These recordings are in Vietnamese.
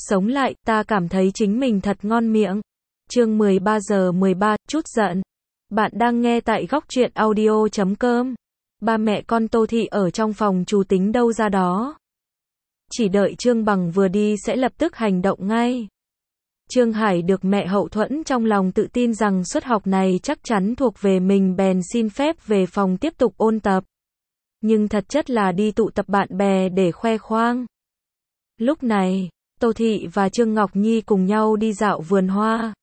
sống lại, ta cảm thấy chính mình thật ngon miệng. Chương 13 giờ 13, chút giận. Bạn đang nghe tại góc truyện audio.com. Ba mẹ con Tô Thị ở trong phòng chủ tính đâu ra đó. Chỉ đợi Trương Bằng vừa đi sẽ lập tức hành động ngay. Trương Hải được mẹ hậu thuẫn trong lòng tự tin rằng suất học này chắc chắn thuộc về mình bèn xin phép về phòng tiếp tục ôn tập. Nhưng thật chất là đi tụ tập bạn bè để khoe khoang. Lúc này, Tô Thị và Trương Ngọc Nhi cùng nhau đi dạo vườn hoa.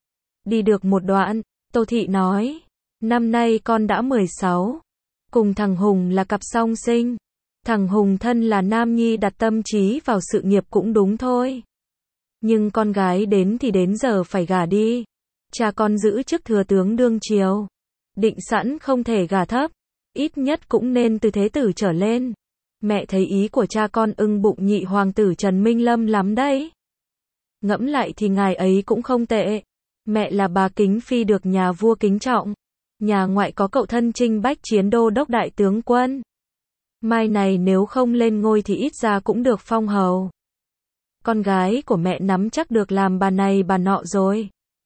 Đi được một đoạn, Tô Thị nói, năm nay con đã 16. Cùng thằng Hùng là cặp song sinh. Thằng Hùng thân là nam nhi đặt tâm trí vào sự nghiệp cũng đúng thôi. Nhưng con gái đến thì đến giờ phải gả đi. Cha con giữ chức thừa tướng đương triều. Định sẵn không thể gả thấp. Ít nhất cũng nên từ thế tử trở lên. Mẹ thấy ý của cha con ưng bụng nhị hoàng tử Trần Minh Lâm lắm đấy. Ngẫm lại thì ngài ấy cũng không tệ. Mẹ là bà Kính Phi được nhà vua kính trọng. Nhà ngoại có cậu thân Trinh Bách Chiến đô đốc đại tướng quân. Mai này nếu không lên ngôi thì ít ra cũng được phong hầu. Con gái của mẹ nắm chắc được làm bà này bà nọ rồi.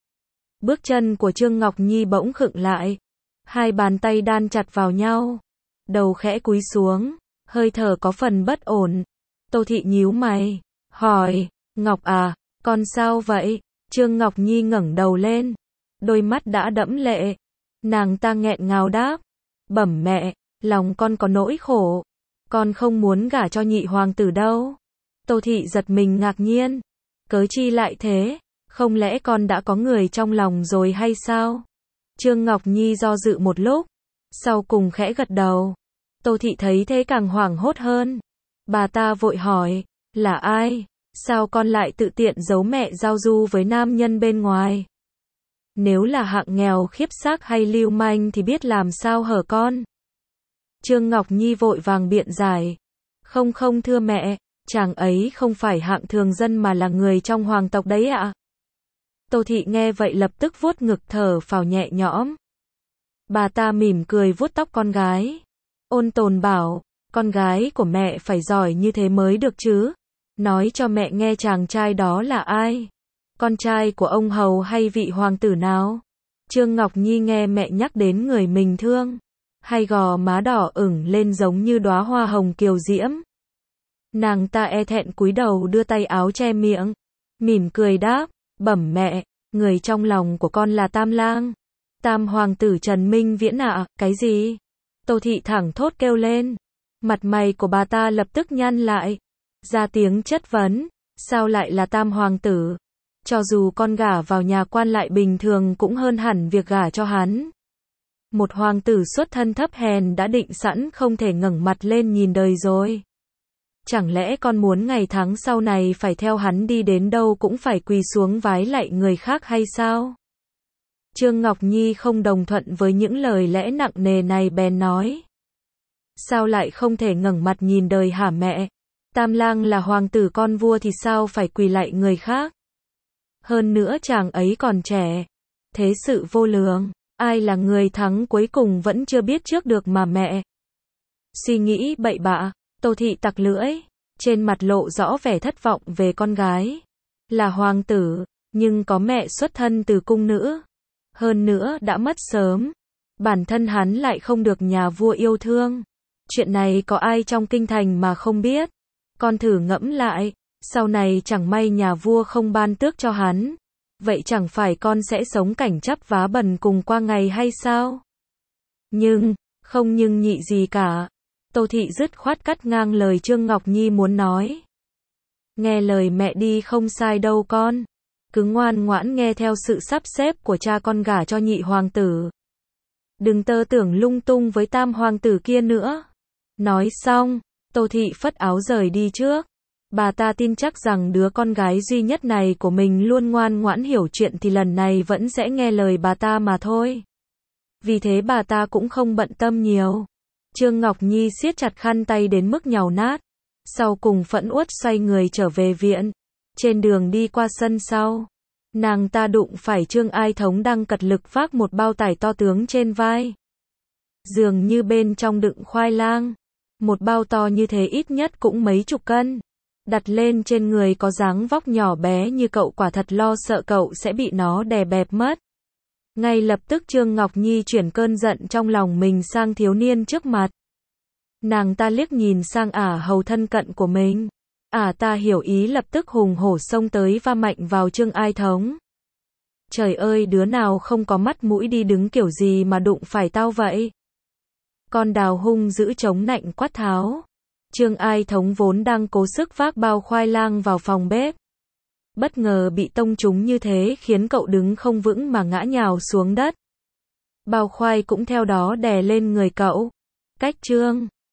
Bước chân của Trương Ngọc Nhi bỗng khựng lại. Hai bàn tay đan chặt vào nhau. Đầu khẽ cúi xuống. Hơi thở có phần bất ổn. Tô Thị nhíu mày. Hỏi, Ngọc à, con sao vậy? Trương Ngọc Nhi ngẩng đầu lên. Đôi mắt đã đẫm lệ. Nàng ta nghẹn ngào đáp. Bẩm mẹ, lòng con có nỗi khổ. Con không muốn gả cho nhị hoàng tử đâu. Tô Thị giật mình ngạc nhiên. Cớ chi lại thế? Không lẽ con đã có người trong lòng rồi hay sao? Trương Ngọc Nhi do dự một lúc. Sau cùng khẽ gật đầu. Tô Thị thấy thế càng hoảng hốt hơn. Bà ta vội hỏi. Là ai? Sao con lại tự tiện giấu mẹ giao du với nam nhân bên ngoài? Nếu là hạng nghèo khiếp xác hay lưu manh thì biết làm sao hở con. Trương Ngọc Nhi vội vàng biện giải. Không thưa mẹ, chàng ấy không phải hạng thường dân mà là người trong hoàng tộc đấy ạ. Tô Thị nghe vậy lập tức vuốt ngực thở phào nhẹ nhõm. Bà ta mỉm cười vuốt tóc con gái. Ôn tồn bảo, con gái của mẹ phải giỏi như thế mới được chứ. Nói cho mẹ nghe chàng trai đó là ai? Con trai của ông hầu hay vị hoàng tử nào? Trương Ngọc Nhi nghe mẹ nhắc đến người mình thương. Hai gò má đỏ ửng lên giống như đóa hoa hồng kiều diễm. Nàng ta e thẹn cúi đầu đưa tay áo che miệng. Mỉm cười đáp, bẩm mẹ, người trong lòng của con là Tam Lang. Tam hoàng tử Trần Minh Viễn ạ, cái gì? Tô Thị thẳng thốt kêu lên. Mặt mày của bà ta lập tức nhăn lại. Ra tiếng chất vấn, sao lại là tam hoàng tử? Cho dù con gả vào nhà quan lại bình thường cũng hơn hẳn việc gả cho hắn. Một hoàng tử xuất thân thấp hèn đã định sẵn không thể ngẩng mặt lên nhìn đời rồi. Chẳng lẽ con muốn ngày tháng sau này phải theo hắn đi đến đâu cũng phải quỳ xuống vái lạy người khác hay sao? Trương Ngọc Nhi không đồng thuận với những lời lẽ nặng nề này bèn nói. Sao lại không thể ngẩng mặt nhìn đời hả mẹ? Tam Lang là hoàng tử con vua thì sao phải quỳ lạy người khác? Hơn nữa chàng ấy còn trẻ. Thế sự vô lượng, ai là người thắng cuối cùng vẫn chưa biết trước được mà mẹ. Suy nghĩ bậy bạ, Tô Thị tặc lưỡi, trên mặt lộ rõ vẻ thất vọng về con gái. Là hoàng tử, nhưng có mẹ xuất thân từ cung nữ. Hơn nữa đã mất sớm. Bản thân hắn lại không được nhà vua yêu thương. Chuyện này có ai trong kinh thành mà không biết. Con thử ngẫm lại, sau này chẳng may nhà vua không ban tước cho hắn. Vậy chẳng phải con sẽ sống cảnh chắp vá bần cùng qua ngày hay sao? Không nhưng nhị gì cả. Tô Thị dứt khoát cắt ngang lời Trương Ngọc Nhi muốn nói. Nghe lời mẹ đi không sai đâu con. Cứ ngoan ngoãn nghe theo sự sắp xếp của cha con gả cho nhị hoàng tử. Đừng tơ tưởng lung tung với tam hoàng tử kia nữa. Nói xong, Tô Thị phất áo rời đi trước. Bà ta tin chắc rằng đứa con gái duy nhất này của mình luôn ngoan ngoãn hiểu chuyện thì lần này vẫn sẽ nghe lời bà ta mà thôi. Vì thế bà ta cũng không bận tâm nhiều. Trương Ngọc Nhi siết chặt khăn tay đến mức nhàu nát. Sau cùng phẫn uất xoay người trở về viện. Trên đường đi qua sân sau, nàng ta đụng phải Trương Ai Thống đang cật lực vác một bao tải to tướng trên vai. Dường như bên trong đựng khoai lang. Một bao to như thế ít nhất cũng mấy chục cân. đặt lên trên người có dáng vóc nhỏ bé như cậu, quả thật lo sợ cậu sẽ bị nó đè bẹp mất. Ngay lập tức Trương Ngọc Nhi chuyển cơn giận trong lòng mình sang thiếu niên trước mặt. Nàng ta liếc nhìn sang ả hầu thân cận của mình. Ả ta hiểu ý lập tức hùng hổ xông tới va mạnh vào Trương Ai Thống. Trời ơi, đứa nào không có mắt mũi đi đứng kiểu gì mà đụng phải tao vậy? Con Đào hung dữ chống nạnh quát tháo. Trương Ai Thống vốn đang cố sức vác bao khoai lang vào phòng bếp. Bất ngờ bị tông trúng như thế khiến cậu đứng không vững mà ngã nhào xuống đất. Bao khoai cũng theo đó đè lên người cậu. Cách Trương